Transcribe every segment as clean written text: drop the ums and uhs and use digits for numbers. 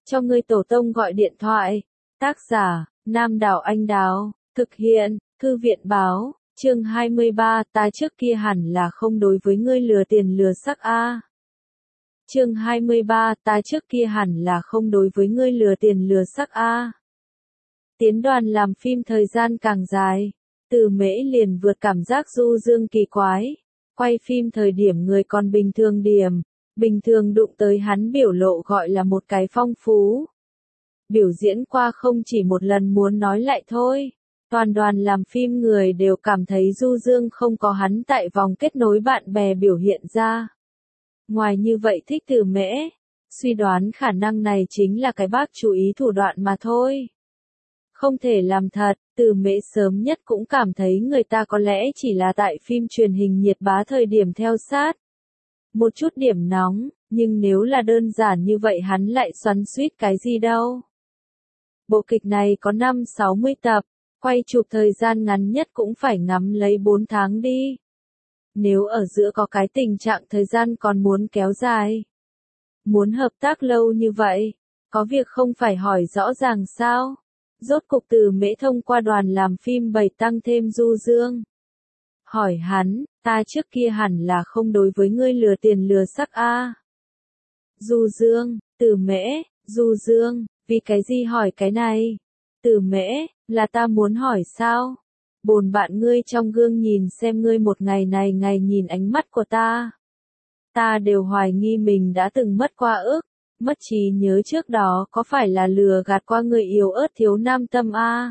cho ngươi tổ tông gọi điện thoại. Tác giả, Nam Đảo Anh Đào, thực hiện, Thư viện báo, chương 23, ta trước kia hẳn là không đối với ngươi lừa tiền lừa sắc a. Chương 23, ta trước kia hẳn là không đối với ngươi lừa tiền lừa sắc a. Tiến đoàn làm phim thời gian càng dài, Từ Mễ liền vượt cảm giác du dương kỳ quái. Quay phim thời điểm người còn bình thường đụng tới hắn biểu lộ gọi là một cái phong phú. Biểu diễn qua không chỉ một lần muốn nói lại thôi. Toàn đoàn làm phim người đều cảm thấy du dương không có hắn tại vòng kết nối bạn bè biểu hiện ra. Ngoài như vậy thích Từ Mễ, suy đoán khả năng này chính là cái bác chú ý thủ đoạn mà thôi. Không thể làm thật, Từ Mễ sớm nhất cũng cảm thấy người ta có lẽ chỉ là tại phim truyền hình nhiệt bá thời điểm theo sát. Một chút điểm nóng, nhưng nếu là đơn giản như vậy hắn lại xoắn xuýt cái gì đâu. Bộ kịch này có 5-60 tập, quay chụp thời gian ngắn nhất cũng phải ngắm lấy 4 tháng đi. Nếu ở giữa có cái tình trạng thời gian còn muốn kéo dài, muốn hợp tác lâu như vậy, có việc không phải hỏi rõ ràng sao? Rốt cục Từ Mễ thông qua đoàn làm phim bày tăng thêm du dương. Hỏi hắn, ta trước kia hẳn là không đối với ngươi lừa tiền lừa sắc a. Du dương, Từ Mễ, du dương, vì cái gì hỏi cái này? Từ Mễ, là ta muốn hỏi sao? Bồn bạn ngươi trong gương nhìn xem ngươi một ngày này ngày nhìn ánh mắt của ta. Ta đều hoài nghi mình đã từng mất qua ức, mất trí nhớ trước đó có phải là lừa gạt qua người yếu ớt thiếu nam tâm a?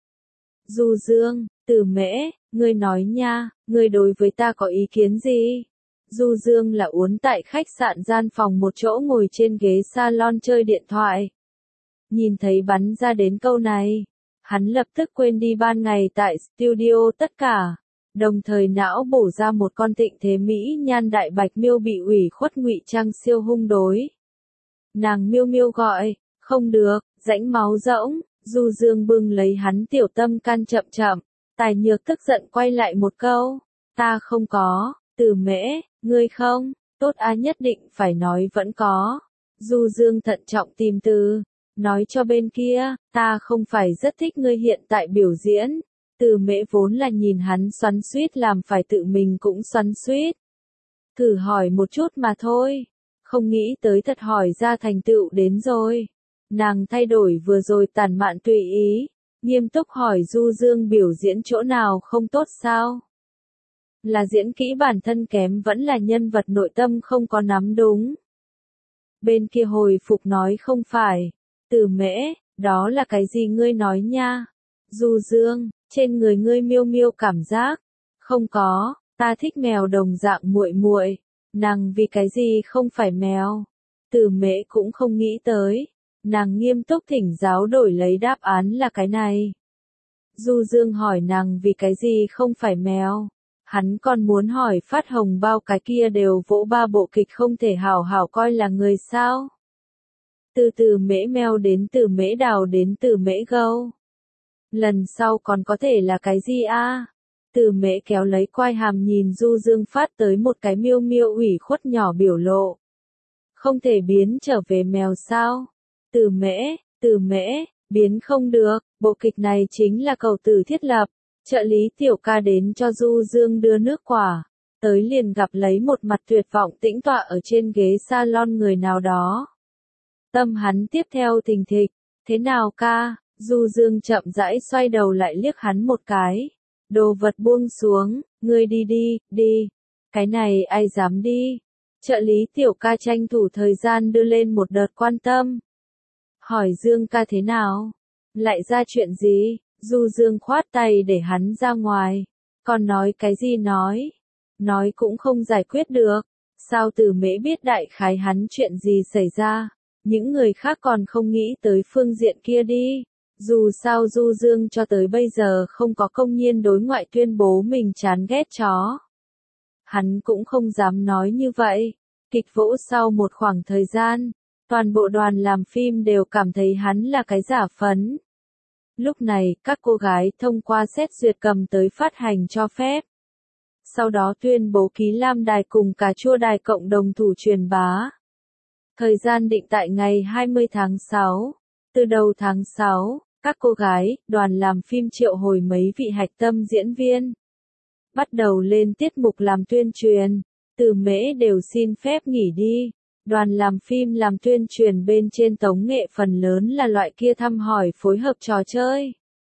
Du dương, Từ Mễ, ngươi nói nha, ngươi đối với ta có ý kiến gì? Du dương là uốn tại khách sạn gian phòng một chỗ ngồi trên ghế salon chơi điện thoại. Nhìn thấy bắn ra đến câu này, hắn lập tức quên đi ban ngày tại studio tất cả, đồng thời não bổ ra một con thịnh thế mỹ nhan đại bạch miêu bị ủy khuất ngụy trang siêu hung đối. Nàng miêu miêu gọi, không được, rãnh máu rỗng, du dương bưng lấy hắn tiểu tâm can chậm chậm, Tài Nhược tức giận quay lại một câu, ta không có, Từ Mễ, ngươi không, tốt a nhất định phải nói vẫn có. Du dương thận trọng tìm từ, nói cho bên kia, ta không phải rất thích ngươi hiện tại biểu diễn. Từ Mễ vốn là nhìn hắn xoắn xuýt làm phải tự mình cũng xoắn xuýt. Thử hỏi một chút mà thôi, không nghĩ tới thật hỏi ra thành tựu đến rồi. Nàng thay đổi vừa rồi tản mạn tùy ý, nghiêm túc hỏi du dương biểu diễn chỗ nào không tốt sao? Là diễn kỹ bản thân kém vẫn là nhân vật nội tâm không có nắm đúng? Bên kia hồi phục nói không phải. Từ Mễ, đó là cái gì ngươi nói nha? Du dương, trên người ngươi miêu miêu cảm giác. Không có, ta thích mèo đồng dạng muội muội. Nàng vì cái gì không phải mèo? Từ Mễ cũng không nghĩ tới. Nàng nghiêm túc thỉnh giáo đổi lấy đáp án là cái này. Du dương hỏi nàng vì cái gì không phải mèo. Hắn còn muốn hỏi phát hồng bao cái kia đều vỗ ba bộ kịch không thể hảo hảo coi là người sao? Từ Từ Mễ mèo đến Từ Mễ đào đến Từ Mễ gâu. Lần sau còn có thể là cái gì a? Từ Mễ kéo lấy quai hàm nhìn du dương phát tới một cái miêu miêu ủy khuất nhỏ biểu lộ. Không thể biến trở về mèo sao? Từ Mễ, biến không được, bộ kịch này chính là cầu tử thiết lập. Trợ lý tiểu ca đến cho du dương đưa nước quả. Tới liền gặp lấy một mặt tuyệt vọng tĩnh tọa ở trên ghế salon người nào đó. Tâm hắn tiếp theo thình thịch, thế nào ca? Du dương chậm rãi xoay đầu lại liếc hắn một cái. Đồ vật buông xuống, ngươi đi. Cái này ai dám đi? Trợ lý tiểu ca tranh thủ thời gian đưa lên một đợt quan tâm. Hỏi Dương ca thế nào? Lại ra chuyện gì? Du dương khoát tay để hắn ra ngoài. Còn nói cái gì nói? Nói cũng không giải quyết được. Sao Từ Mễ biết đại khái hắn chuyện gì xảy ra? Những người khác còn không nghĩ tới phương diện kia đi. Dù sao du dương cho tới bây giờ không có công nhiên đối ngoại tuyên bố mình chán ghét chó. Hắn cũng không dám nói như vậy. Kịch vũ sau một khoảng thời gian, toàn bộ đoàn làm phim đều cảm thấy hắn là cái giả phấn. Lúc này, các cô gái thông qua xét duyệt cầm tới phát hành cho phép. Sau đó tuyên bố ký lam đài cùng cà chua đài cộng đồng thủ truyền bá. Thời gian định tại ngày 20 tháng 6. Từ đầu tháng 6, các cô gái, đoàn làm phim triệu hồi mấy vị hạch tâm diễn viên. Bắt đầu lên tiết mục làm tuyên truyền. Từ Mễ đều xin phép nghỉ đi. Đoàn làm phim làm tuyên truyền bên trên tống nghệ phần lớn là loại kia thăm hỏi phối hợp trò chơi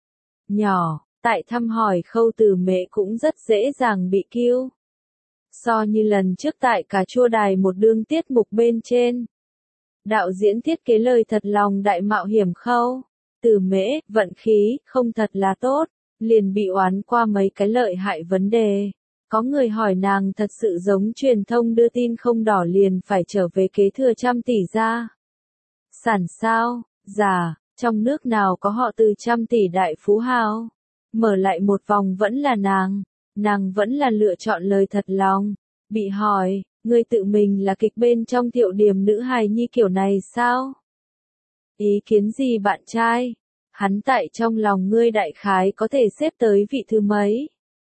nhỏ. Tại thăm hỏi khâu Từ Mễ cũng rất dễ dàng bị kill. So như lần trước tại cà chua đài một đương tiết mục bên trên. Đạo diễn thiết kế lời thật lòng đại mạo hiểm khâu. Từ Mễ, vận khí, không thật là tốt, liền bị oán qua mấy cái lợi hại vấn đề. Có người hỏi nàng thật sự giống truyền thông đưa tin không đỏ liền phải trở về kế thừa 100 tỷ gia sản sao, dạ, trong nước nào có họ từ 100 tỷ đại phú hào. Mở lại một vòng vẫn là nàng vẫn là lựa chọn lời thật lòng. Bị hỏi, ngươi tự mình là kịch bên trong Thiệu Điềm nữ hài nhi kiểu này sao? Ý kiến gì bạn trai? Hắn tại trong lòng ngươi đại khái có thể xếp tới vị thứ mấy?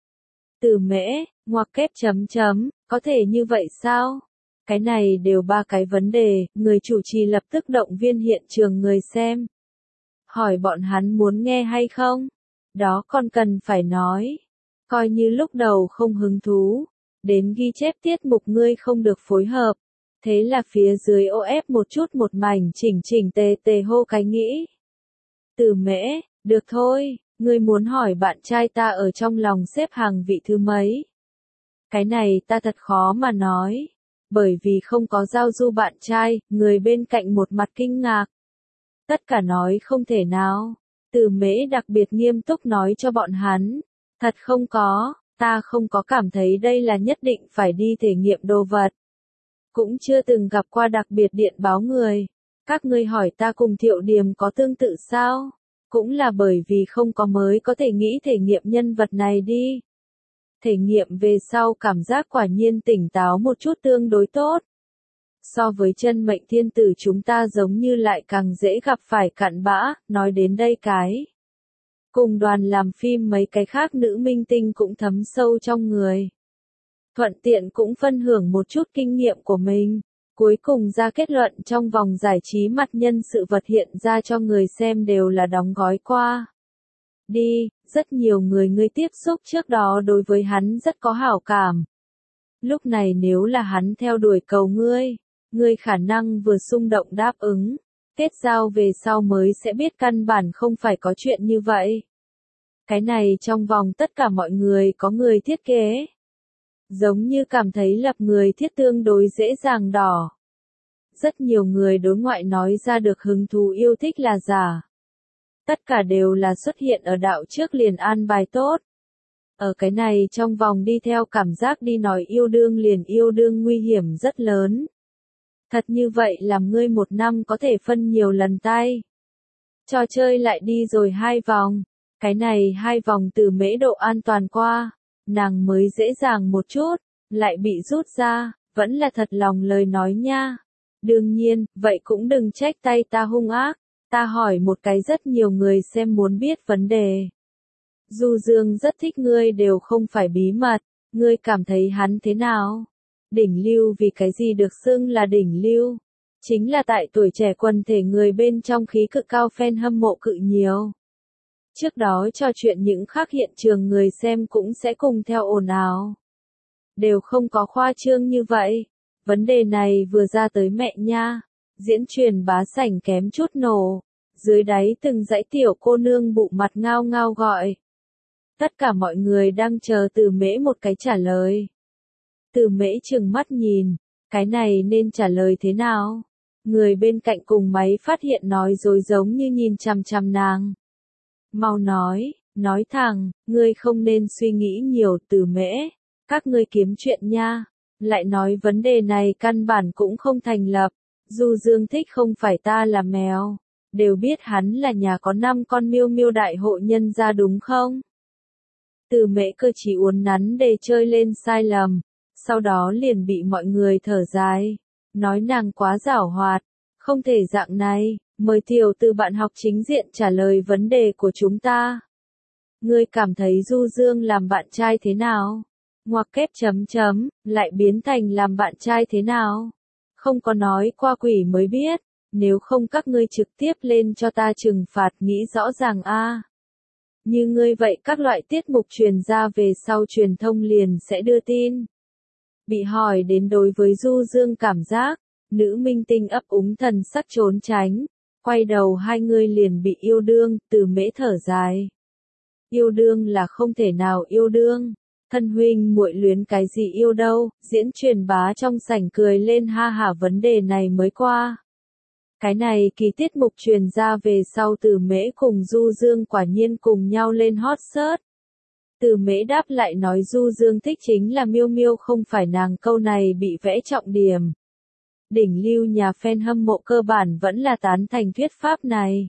Từ Mễ, ngoặc kép chấm chấm, có thể như vậy sao? Cái này đều ba cái vấn đề, người chủ trì lập tức động viên hiện trường người xem. Hỏi bọn hắn muốn nghe hay không? Đó còn cần phải nói. Coi như lúc đầu không hứng thú. Đến ghi chép tiết mục ngươi không được phối hợp. Thế là phía dưới ô ép một chút một mảnh chỉnh tề tề hô cái nghĩ. Từ Mễ, được thôi, ngươi muốn hỏi bạn trai ta ở trong lòng xếp hàng vị thứ mấy? Cái này ta thật khó mà nói. Bởi vì không có giao du bạn trai, người bên cạnh một mặt kinh ngạc. Tất cả nói không thể nào. Từ Mễ đặc biệt nghiêm túc nói cho bọn hắn. Thật không có, ta không có cảm thấy đây là nhất định phải đi thể nghiệm đồ vật. Cũng chưa từng gặp qua đặc biệt điện báo người. Các ngươi hỏi ta cùng Thiệu Điềm có tương tự sao? Cũng là bởi vì không có mới có thể nghĩ thể nghiệm nhân vật này đi. Thể nghiệm về sau cảm giác quả nhiên tỉnh táo một chút tương đối tốt. So với chân mệnh thiên tử chúng ta giống như lại càng dễ gặp phải cặn bã, nói đến đây cái. Cùng đoàn làm phim mấy cái khác nữ minh tinh cũng thấm sâu trong người. Thuận tiện cũng phân hưởng một chút kinh nghiệm của mình. Cuối cùng ra kết luận trong vòng giải trí mặt nhân sự vật hiện ra cho người xem đều là đóng gói qua. Đi, rất nhiều người ngươi tiếp xúc trước đó đối với hắn rất có hảo cảm. Lúc này nếu là hắn theo đuổi cầu ngươi khả năng vừa xung động đáp ứng. Kết giao về sau mới sẽ biết căn bản không phải có chuyện như vậy. Cái này trong vòng tất cả mọi người có người thiết kế. Giống như cảm thấy lập người thiết tương đối dễ dàng đỏ. Rất nhiều người đối ngoại nói ra được hứng thú yêu thích là giả. Tất cả đều là xuất hiện ở đạo trước liền an bài tốt. Ở cái này trong vòng đi theo cảm giác đi nói yêu đương liền yêu đương nguy hiểm rất lớn. Thật như vậy làm ngươi một năm có thể phân nhiều lần tay. Trò chơi lại đi rồi 2 vòng. Cái này 2 vòng từ Mễ độ an toàn qua. Nàng mới dễ dàng một chút. Lại bị rút ra. Vẫn là thật lòng lời nói nha. Đương nhiên, vậy cũng đừng trách tay ta hung ác. Ta hỏi một cái rất nhiều người xem muốn biết vấn đề. Du Dương rất thích ngươi đều không phải bí mật. Ngươi cảm thấy hắn thế nào? Đỉnh lưu vì cái gì được xưng là đỉnh lưu? Chính là tại tuổi trẻ quần thể người bên trong khí cự cao fan hâm mộ cự nhiều. Trước đó trò chuyện những khác hiện trường người xem cũng sẽ cùng theo ồn ào. Đều không có khoa trương như vậy. Vấn đề này vừa ra tới mẹ nha. Diễn truyền bá sảnh kém chút nổ. Dưới đáy từng dãy tiểu cô nương bụ mặt ngao ngao gọi. Tất cả mọi người đang chờ Từ Mễ một cái trả lời. Từ Mễ trừng mắt nhìn. Cái này nên trả lời thế nào? Người bên cạnh cùng máy phát hiện nói dối giống như nhìn chằm chằm nàng. Mau nói thẳng, ngươi không nên suy nghĩ nhiều Từ Mễ. Các ngươi kiếm chuyện nha. Lại nói vấn đề này căn bản cũng không thành lập. Du Dương thích không phải ta là mèo. Đều biết hắn là nhà có 5 con miêu miêu đại hộ nhân gia đúng không? Từ Mễ cơ chỉ uốn nắn để chơi lên sai lầm. Sau đó liền bị mọi người thở dài. Nói nàng quá giảo hoạt. Không thể dạng này. Mời tiểu từ bạn học chính diện trả lời vấn đề của chúng ta. Ngươi cảm thấy Du Dương làm bạn trai thế nào? Ngoặc kép chấm chấm, lại biến thành làm bạn trai thế nào? Không có nói qua quỷ mới biết, nếu không các ngươi trực tiếp lên cho ta trừng phạt nghĩ rõ ràng a. Như ngươi vậy các loại tiết mục truyền ra về sau truyền thông liền sẽ đưa tin. Bị hỏi đến đối với Du Dương cảm giác, nữ minh tinh ấp úng thần sắc trốn tránh, quay đầu hai người liền bị yêu đương, Từ Mễ thở dài. Yêu đương là không thể nào yêu đương, thân huynh muội luyến cái gì yêu đâu, diễn truyền bá trong sảnh cười lên ha hả vấn đề này mới qua. Cái này kỳ tiết mục truyền ra về sau Từ Mễ cùng Du Dương quả nhiên cùng nhau lên hot search. Từ Mễ đáp lại nói Du Dương thích chính là Miêu Miêu không phải nàng, câu này bị vẽ trọng điểm. Đỉnh lưu nhà fan hâm mộ cơ bản vẫn là tán thành thuyết pháp này.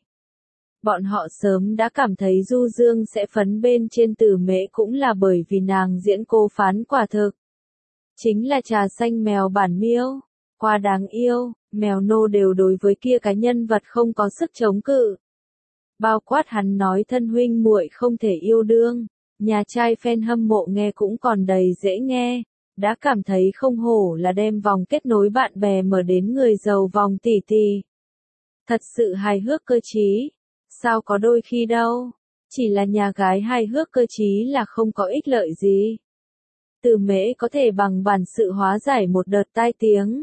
Bọn họ sớm đã cảm thấy Du Dương sẽ phấn bên trên Từ Mễ cũng là bởi vì nàng diễn cô phán quả thực. Chính là trà xanh mèo bản Miêu, quá đáng yêu, mèo nô đều đối với kia cái nhân vật không có sức chống cự. Bao quát hắn nói thân huynh muội không thể yêu đương, nhà trai fan hâm mộ nghe cũng còn đầy dễ nghe, đã cảm thấy không hổ là đem vòng kết nối bạn bè mở đến người giàu vòng tỷ tỷ. Thật sự hài hước cơ trí, sao có đôi khi đâu, chỉ là nhà gái hài hước cơ trí là không có ích lợi gì. Từ Mễ có thể bằng bản sự hóa giải một đợt tai tiếng.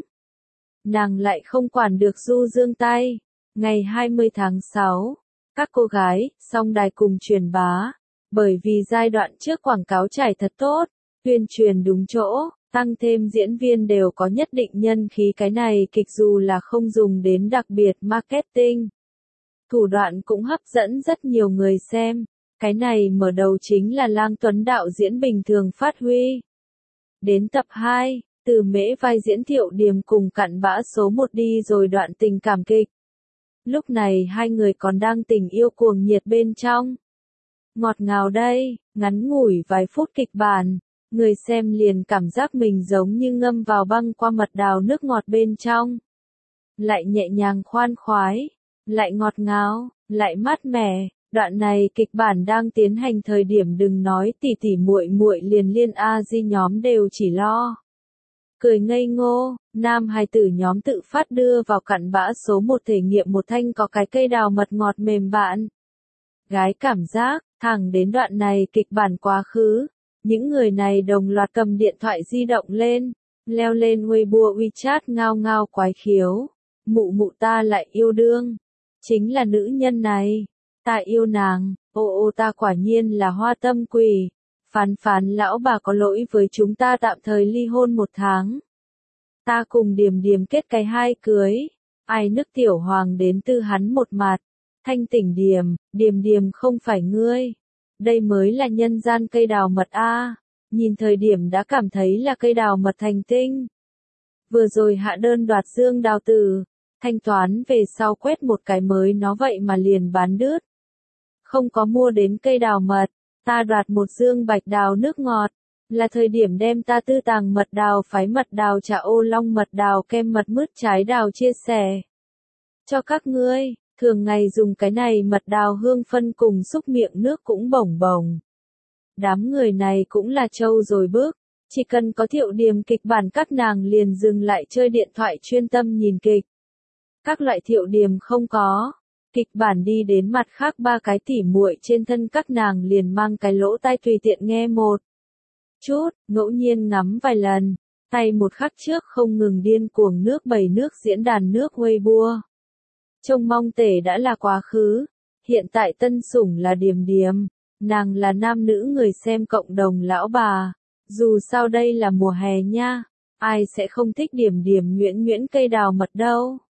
Nàng lại không quản được Du Dương tay. Ngày 20 tháng 6, các cô gái, song đài cùng truyền bá. Bởi vì giai đoạn trước quảng cáo trải thật tốt, tuyên truyền đúng chỗ, tăng thêm diễn viên đều có nhất định nhân khí, cái này kịch dù là không dùng đến đặc biệt marketing. Thủ đoạn cũng hấp dẫn rất nhiều người xem. Cái này mở đầu chính là Lang Tuấn đạo diễn bình thường phát huy. Đến tập 2, Từ Mễ vai diễn Thiệu Điềm cùng cặn bã số 1 đi rồi đoạn tình cảm kịch. Lúc này hai người còn đang tình yêu cuồng nhiệt bên trong. Ngọt ngào đây, ngắn ngủi vài phút kịch bản, người xem liền cảm giác mình giống như ngâm vào băng qua mật đào nước ngọt bên trong. Lại nhẹ nhàng khoan khoái, lại ngọt ngào, lại mát mẻ. Đoạn này kịch bản đang tiến hành thời điểm đừng nói tỉ tỉ muội muội liền liên A Di nhóm đều chỉ lo cười ngây ngô, nam hài tử nhóm tự phát đưa vào cặn bã số 1 thể nghiệm một thanh có cái cây đào mật ngọt mềm bạn. Gái cảm giác, thẳng đến đoạn này kịch bản quá khứ, những người này đồng loạt cầm điện thoại di động lên, leo lên Weibo WeChat ngao ngao quái khiếu. Mụ mụ ta lại yêu đương, chính là nữ nhân này. Ta yêu nàng, ô ta quả nhiên là hoa tâm quỷ. Phán phán lão bà có lỗi với chúng ta tạm thời ly hôn 1 tháng. Ta cùng Điềm Điềm kết cái hai cưới. Ai nức tiểu hoàng đến tư hắn một mặt. Thanh tỉnh Điềm Điềm không phải ngươi. Đây mới là nhân gian cây đào mật a. Nhìn thời điểm đã cảm thấy là cây đào mật thành tinh. Vừa rồi hạ đơn đoạt Dương Đào Tử. Thanh toán về sau quét một cái mới nó vậy mà liền bán đứt. Không có mua đến cây đào mật, ta đoạt một dương bạch đào nước ngọt, là thời điểm đem ta tư tàng mật đào phái mật đào trà ô long mật đào kem mật mứt trái đào chia sẻ. Cho các ngươi, thường ngày dùng cái này mật đào hương phân cùng xúc miệng nước cũng bổng bổng. Đám người này cũng là trâu rồi bước, chỉ cần có Thiệu Điềm kịch bản các nàng liền dừng lại chơi điện thoại chuyên tâm nhìn kịch. Các loại Thiệu Điềm không có. Kịch bản đi đến mặt khác ba cái tỉ muội trên thân các nàng liền mang cái lỗ tai tùy tiện nghe một chút, ngẫu nhiên ngắm vài lần, tay một khắc trước không ngừng điên cuồng nước bày nước diễn đàn nước Weibo. Trông mong tể đã là quá khứ, hiện tại tân sủng là Điềm Điềm, nàng là nam nữ người xem cộng đồng lão bà, dù sao đây là mùa hè nha, ai sẽ không thích Điềm Điềm nhuyễn nhuyễn cây đào mật đâu.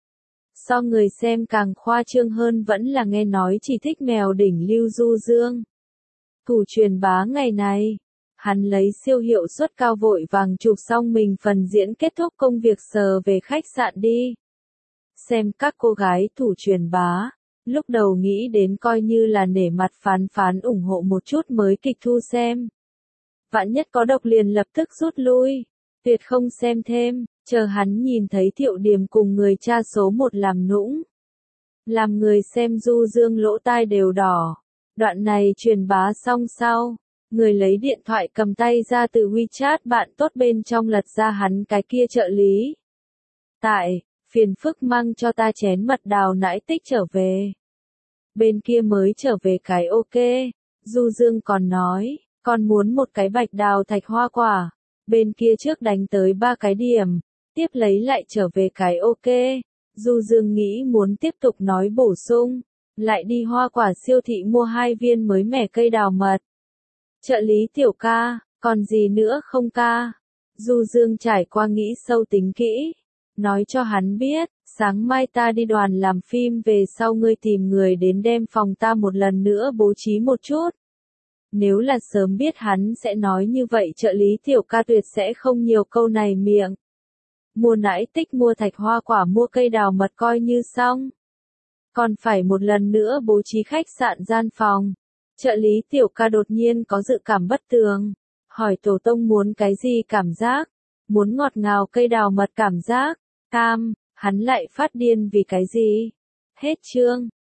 So người xem càng khoa trương hơn vẫn là nghe nói chỉ thích mèo đỉnh lưu Du Dương. Thủ truyền bá ngày này, hắn lấy siêu hiệu suất cao vội vàng chụp xong mình phần diễn kết thúc công việc sờ về khách sạn đi. Xem các cô gái thủ truyền bá, lúc đầu nghĩ đến coi như là nể mặt phán ủng hộ một chút mới kịch thu xem. Vạn nhất có độc liền lập tức rút lui, tuyệt không xem thêm. Chờ hắn nhìn thấy Thiệu Điềm cùng người cha số 1 làm nũng. Làm người xem Du Dương lỗ tai đều đỏ. Đoạn này truyền bá xong sau. Người lấy điện thoại cầm tay ra từ WeChat bạn tốt bên trong lật ra hắn cái kia trợ lý. Tại, phiền phức mang cho ta chén mật đào nãi tích trở về. Bên kia mới trở về cái ok. Du Dương còn nói, con muốn một cái bạch đào thạch hoa quả. Bên kia trước đánh tới 3 cái điểm, tiếp lấy lại trở về cái ok. Du Dương nghĩ muốn tiếp tục nói bổ sung, lại đi hoa quả siêu thị mua 2 viên mới mẻ cây đào mật. Trợ lý tiểu ca, còn gì nữa không ca? Du Dương trải qua nghĩ sâu tính kỹ, nói cho hắn biết, sáng mai ta đi đoàn làm phim về sau ngươi tìm người đến đem phòng ta một lần nữa bố trí một chút. Nếu là sớm biết hắn sẽ nói như vậy trợ lý tiểu ca tuyệt sẽ không nhiều câu này miệng. Mua nãi tích mua thạch hoa quả mua cây đào mật coi như xong. Còn phải một lần nữa bố trí khách sạn gian phòng. Trợ lý tiểu ca đột nhiên có dự cảm bất tường. Hỏi tổ tông muốn cái gì cảm giác? Muốn ngọt ngào cây đào mật cảm giác? Cam, hắn lại phát điên vì cái gì? Hết chương.